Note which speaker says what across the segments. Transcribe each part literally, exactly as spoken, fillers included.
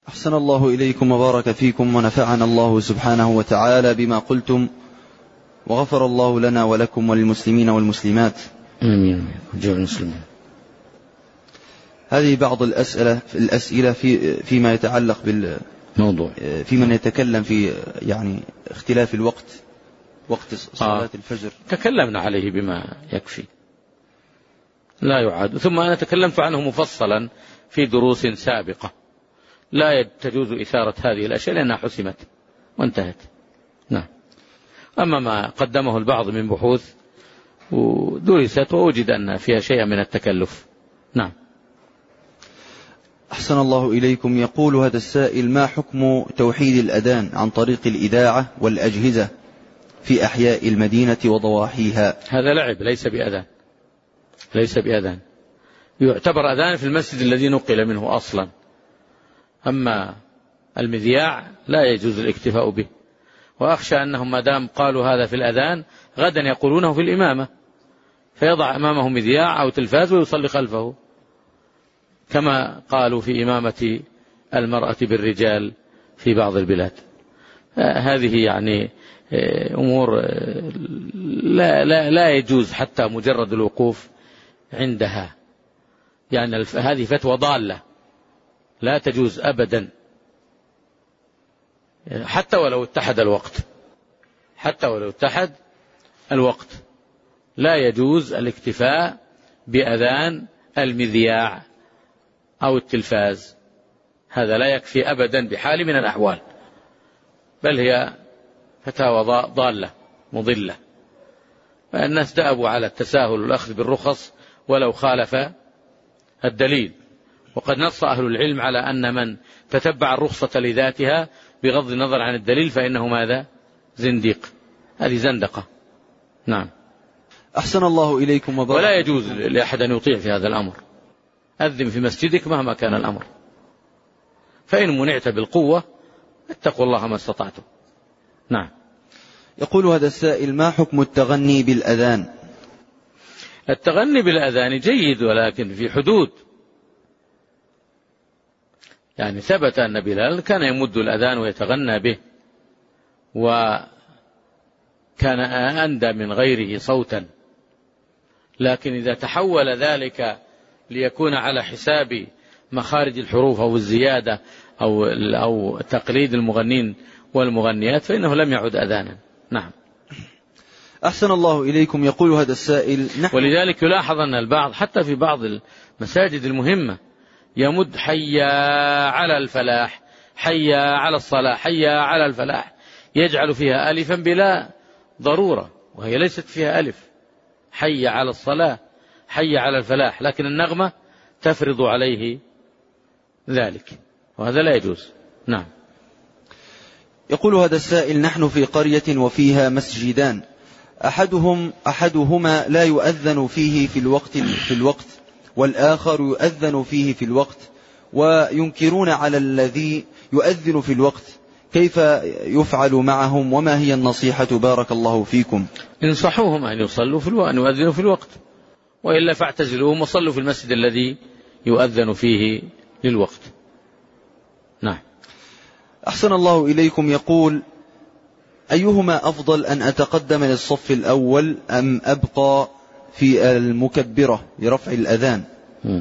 Speaker 1: أحسن الله إليكم وبارك فيكم ونفعنا الله سبحانه وتعالى بما قلتم، وغفر الله لنا ولكم وللمسلمين والمسلمات.
Speaker 2: آمين. جميع المسلمين.
Speaker 1: هذه بعض الأسئلة الأسئلة في فيما يتعلق بالموضوع، في من يتكلم في يعني اختلاف الوقت، وقت صلاة آه. الفجر.
Speaker 2: تكلمنا عليه بما يكفي لا يعاد، ثم أنا تكلمت عنه مفصلا في دروس سابقة. لا تجوز إثارة هذه الأشياء لأنها حسمت وانتهت. نعم. أما ما قدمه البعض من بحوث ودرست ووجد أن فيها شيء من التكلف. نعم.
Speaker 1: أحسن الله إليكم. يقول هذا السائل: ما حكم توحيد الأذان عن طريق الإذاعة والأجهزة في أحياء المدينة وضواحيها؟
Speaker 2: هذا لعب، ليس بأذان، ليس بأذان. يعتبر أذان في المسجد الذي نقل منه أصلا، أما المذياع لا يجوز الاكتفاء به. وأخشى أنهم ما دام قالوا هذا في الأذان غدا يقولونه في الإمامة، فيضع أمامه مذياع أو تلفاز ويصلي خلفه، كما قالوا في إمامة المرأة بالرجال في بعض البلاد. هذه يعني أمور لا, لا, لا يجوز حتى مجرد الوقوف عندها. يعني هذه فتوى ضالة لا تجوز أبدا، حتى ولو اتحد الوقت، حتى ولو اتحد الوقت لا يجوز الاكتفاء بأذان المذياع أو التلفاز. هذا لا يكفي أبدا بحال من الأحوال، بل هي فتاوى ضالة مضلة. الناس دأبوا على التساهل والأخذ بالرخص ولو خالف الدليل، وقد نص أهل العلم على أن من تتبع الرخصة لذاتها بغض النظر عن الدليل فإنه ماذا؟ زنديق. هذه زندقة. نعم.
Speaker 1: أحسن الله إليكم وبارك.
Speaker 2: ولا يجوز لأحد أن يطيع في هذا الأمر. أذن في مسجدك مهما كان الأمر، فإن منعت بالقوة اتقوا الله ما استطعتم. نعم.
Speaker 1: يقول هذا السائل: ما حكم التغني بالأذان؟
Speaker 2: التغني بالأذان جيد ولكن في حدود. يعني ثبت أن بلال كان يمد الأذان ويتغنى به، وكان أندى من غيره صوتا، لكن إذا تحول ذلك ليكون على حساب مخارج الحروف أو الزيادة أو, أو تقليد المغنين والمغنيات فإنه لم يعد أذانا. نعم.
Speaker 1: أحسن الله إليكم. يقول هذا السائل:
Speaker 2: ولذلك يلاحظ أن البعض حتى في بعض المساجد المهمة يمد حيا على الفلاح، حيا على الصلاة، حيا على الفلاح، يجعل فيها ألفا بلا ضرورة وهي ليست فيها ألف. حيا على الصلاة، حيا على الفلاح، لكن النغمة تفرض عليه ذلك، وهذا لا يجوز. نعم.
Speaker 1: يقول هذا السائل: نحن في قرية وفيها مسجدان، أحدهم أحدهما لا يؤذن فيه في الوقت في الوقت والآخر يؤذن فيه في الوقت، وينكرون على الذي يؤذن في الوقت، كيف يفعل معهم وما هي النصيحة بارك الله فيكم؟
Speaker 2: انصحوهم أن يصلوا في الوقت، أن يؤذنوا في الوقت، وإلا فاعتزلوهم وصلوا في المسجد الذي يؤذن فيه للوقت. نعم.
Speaker 1: أحسن الله إليكم. يقول: أيهما أفضل، أن أتقدم للصف الأول أم أبقى في المكبرة لرفع الأذان؟
Speaker 2: م.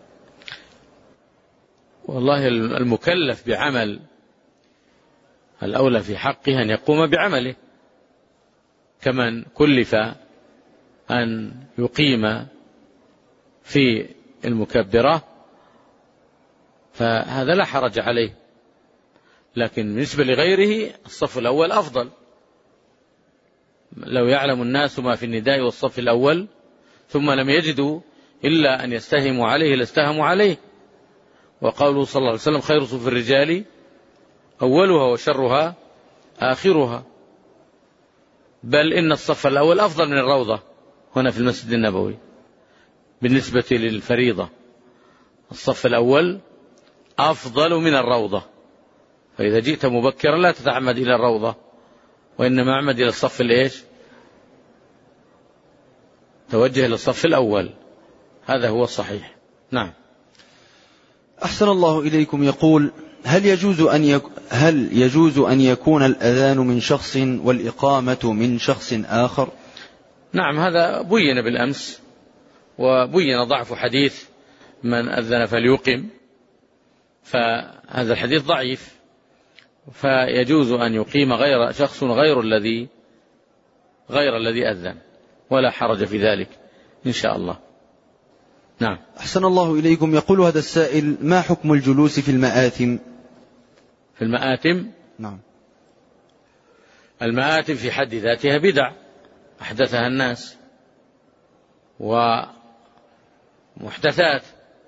Speaker 2: والله المكلف بعمل الأولى في حقه أن يقوم بعمله، كمن كلف أن يقيم في المكبرة فهذا لا حرج عليه، لكن بالنسبة لغيره الصف الأول أفضل. لو يعلم الناس ما في النداء والصف الأول ثم لم يجدوا إلا أن يستهموا عليه لاستهموا عليه. وقوله صلى الله عليه وسلم: خير صف الرجال أولها وشرها آخرها. بل إن الصف الأول أفضل من الروضة هنا في المسجد النبوي بالنسبة للفريضة. الصف الأول أفضل من الروضة، فإذا جئت مبكرا لا تتعمد إلى الروضة، وإنما أعمد إلى الصف الإيش؟ توجه إلى الصف الأول، هذا هو الصحيح. نعم.
Speaker 1: أحسن الله إليكم. يقول: هل يجوز أن يك... هل يجوز أن يكون الأذان من شخص والإقامة من شخص آخر؟
Speaker 2: نعم، هذا بين بالأمس، وبين ضعف حديث من أذن فليقم، فهذا الحديث ضعيف، فيجوز أن يقيم غير شخص غير الذي غير الذي أذن، ولا حرج في ذلك إن شاء الله. نعم.
Speaker 1: أحسن الله إليكم. يقول هذا السائل: ما حكم الجلوس في المآتم؟
Speaker 2: في المآتم؟
Speaker 1: نعم.
Speaker 2: المآتم في حد ذاتها بدع أحدثها الناس ومحدثات،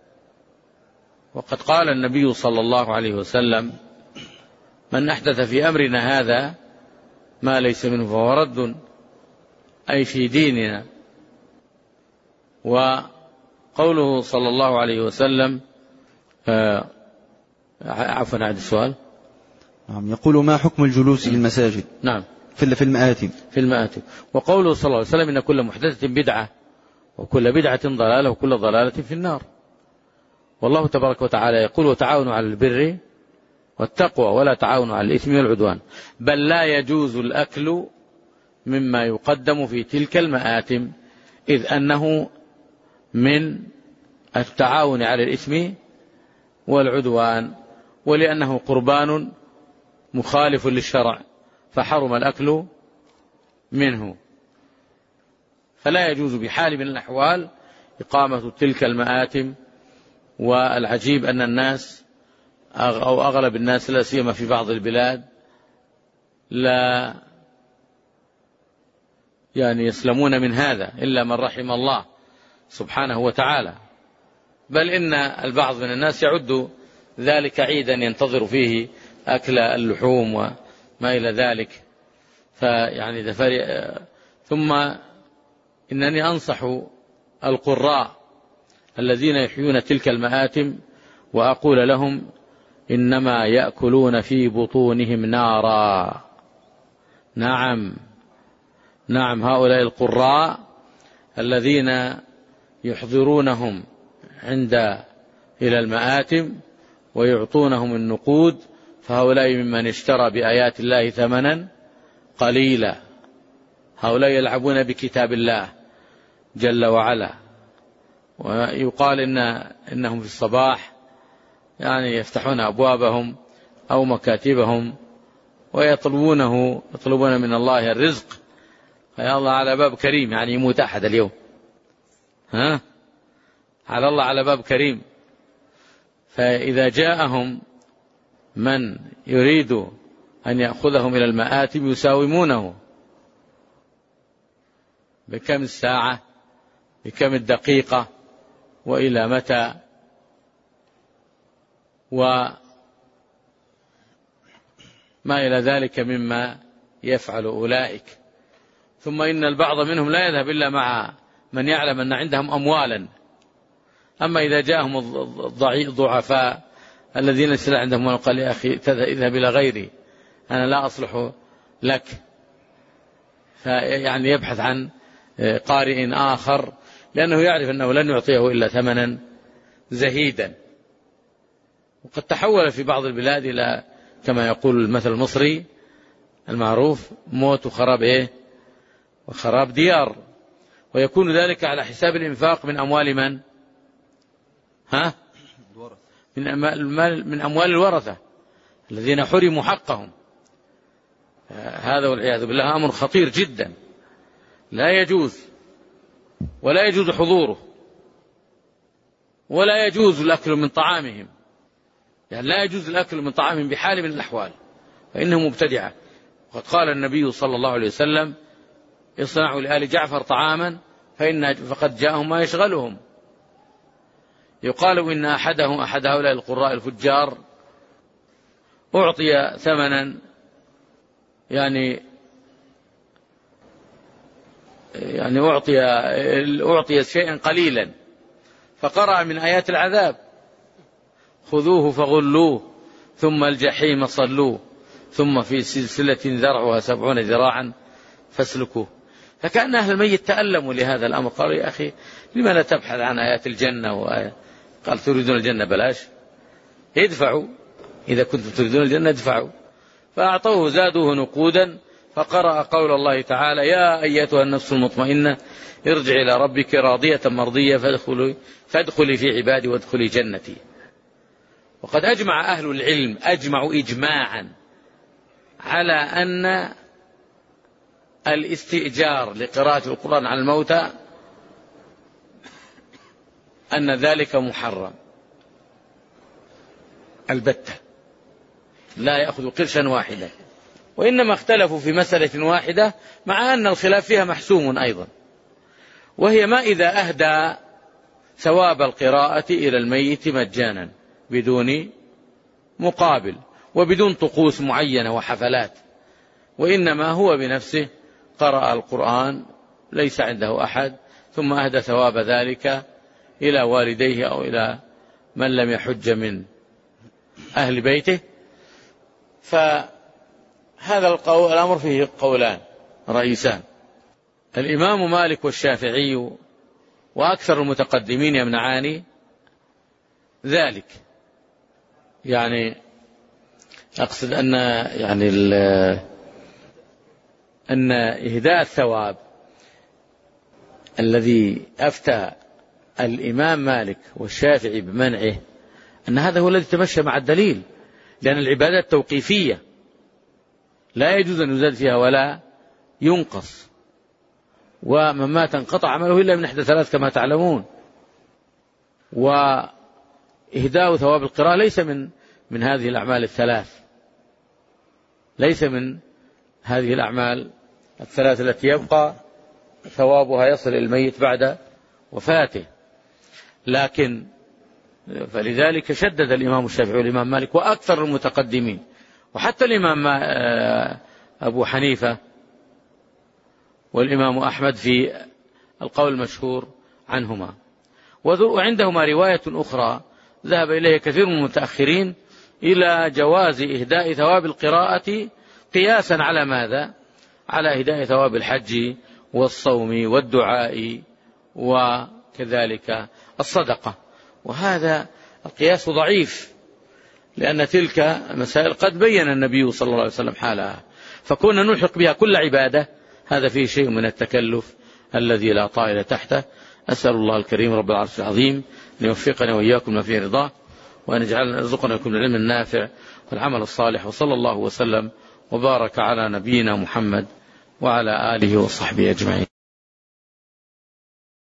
Speaker 2: وقد قال النبي صلى الله عليه وسلم: من أحدث في أمرنا هذا ما ليس منه فهو رد، أي في ديننا. وقوله صلى الله عليه وسلم آه عفوا عن السؤال.
Speaker 1: نعم. يقول: ما حكم الجلوس في المساجد؟
Speaker 2: نعم،
Speaker 1: في في المآتم.
Speaker 2: في المآتم. وقوله صلى الله عليه وسلم: إن كل محدثة بدعة وكل بدعة ضلالة وكل ضلالة في النار. والله تبارك وتعالى يقول: وتعاونوا على البر والتقوى ولا تعاونوا على الإثم والعدوان. بل لا يجوز الأكل مما يقدم في تلك المآتم، إذ أنه من التعاون على الإثم والعدوان، ولأنه قربان مخالف للشرع فحرم الأكل منه، فلا يجوز بحال من الأحوال إقامة تلك المآتم. والعجيب أن الناس أو أغلب الناس لا سيما في بعض البلاد لا يعني يسلمون من هذا إلا من رحم الله سبحانه وتعالى، بل إن البعض من الناس يعد ذلك عيدا ينتظر فيه أكل اللحوم وما إلى ذلك. فيعني دفري. ثم إنني أنصح القراء الذين يحيون تلك المآتم وأقول لهم: إنما يأكلون في بطونهم نارا. نعم نعم هؤلاء القراء الذين يحضرونهم عند إلى المآتم ويعطونهم النقود، فهؤلاء ممن اشترى بآيات الله ثمنا قليلا. هؤلاء يلعبون بكتاب الله جل وعلا. ويقال إن إنهم في الصباح يعني يفتحون أبوابهم أو مكاتبهم ويطلبونه يطلبون من الله الرزق. يا الله على باب كريم، يعني يموت أحد اليوم، ها على الله على باب كريم. فإذا جاءهم من يريد أن يأخذهم إلى المآتم يساومونه بكم الساعة، بكم الدقيقة، وإلى متى، وما إلى ذلك مما يفعل أولئك. ثم إن البعض منهم لا يذهب إلا مع من يعلم أن عندهم أموالا. أما إذا جاءهم الضعفاء الذين ليس عندهم قال: يا أخي اذهب إلى غيري، أنا لا أصلح لك. فيعني يبحث عن قارئ آخر، لأنه يعرف أنه لن يعطيه إلا ثمنا زهيدا. وقد تحول في بعض البلاد إلى كما يقول المثل المصري المعروف: موت وخراب إيه وخراب ديار. ويكون ذلك على حساب الإنفاق من أموال من؟ ها؟ من أموال, من أموال الورثة الذين حرموا حقهم. هذا والعياذ بالله أمر خطير جدا، لا يجوز، ولا يجوز حضوره، ولا يجوز الأكل من طعامهم. يعني لا يجوز الأكل من طعامهم بحال من الأحوال، فإنه مبتدعة. وقد قال النبي صلى الله عليه وسلم: اصنعوا لآل جعفر طعاما فإن فقد جاءهم ما يشغلهم. يقال إن أحدهم أحد هؤلاء القراء الفجار أعطي ثمنا يعني يعني أعطي أعطي شيئا قليلا، فقرأ من آيات العذاب: خذوه فغلوه ثم الجحيم صلوه ثم في سلسلة ذرعها سبعون ذراعا فاسلكوه. فكأن أهل الميت تألموا لهذا الأمر، قالوا: يا أخي لما لا تبحث عن آيات الجنة وآيات؟ قال: تريدون الجنة بلاش، ادفعوا إذا كنتم تريدون الجنة ادفعوا. فأعطوه زادوه نقودا، فقرأ قول الله تعالى: يا أيتها النفس المطمئنة ارجع إلى ربك راضية مرضية فادخلي, فادخلي في عبادي وادخلي جنتي. وقد أجمع أهل العلم أجمعوا إجماعا على أن الاستئجار لقراءة القرآن على الموتى أن ذلك محرم البتة، لا يأخذ قرشا واحدا. وإنما اختلفوا في مسألة واحدة مع أن الخلاف فيها محسوم أيضا، وهي ما إذا أهدى ثواب القراءة إلى الميت مجانا بدون مقابل وبدون طقوس معينة وحفلات، وإنما هو بنفسه قرأ القرآن ليس عنده أحد ثم أهدى ثواب ذلك إلى والديه أو إلى من لم يحج من أهل بيته. فهذا القول الأمر فيه قولان رئيسان. الإمام مالك والشافعي وأكثر المتقدمين يمنعان ذلك، يعني أقصد أن يعني أن إهداء الثواب الذي أفتى الإمام مالك والشافعي بمنعه أن هذا هو الذي تمشى مع الدليل، لأن العبادات توقيفية لا يجوز أن يزاد فيها ولا ينقص، ومن مات انقطع عمله إلا من إحدى ثلاث كما تعلمون. وإهداء ثواب القراءة ليس من من هذه الأعمال الثلاث، ليس من هذه الأعمال الثلاث التي يبقى ثوابها يصل الميت بعد وفاته. لكن فلذلك شدد الإمام الشافعي والإمام مالك وأكثر المتقدمين، وحتى الإمام أبو حنيفة والإمام أحمد في القول المشهور عنهما. وعندهما رواية أخرى ذهب إليه كثير من المتأخرين إلى جواز إهداء ثواب القراءة قياسا على ماذا؟ على إهداء ثواب الحج والصوم والدعاء وكذلك الصدقة. وهذا القياس ضعيف، لأن تلك مسائل قد بين النبي صلى الله عليه وسلم حالها، فكنا نلحق بها كل عبادة هذا فيه شيء من التكلف الذي لا طائل تحته. أسأل الله الكريم رب العرش العظيم أن يوفقنا وإياكم ما فيه رضاه، وأن يجعلنا يرزقنا لكم العلم النافع والعمل الصالح. وصلى الله وسلم وبارك على نبينا محمد وعلى آله وصحبه أجمعين.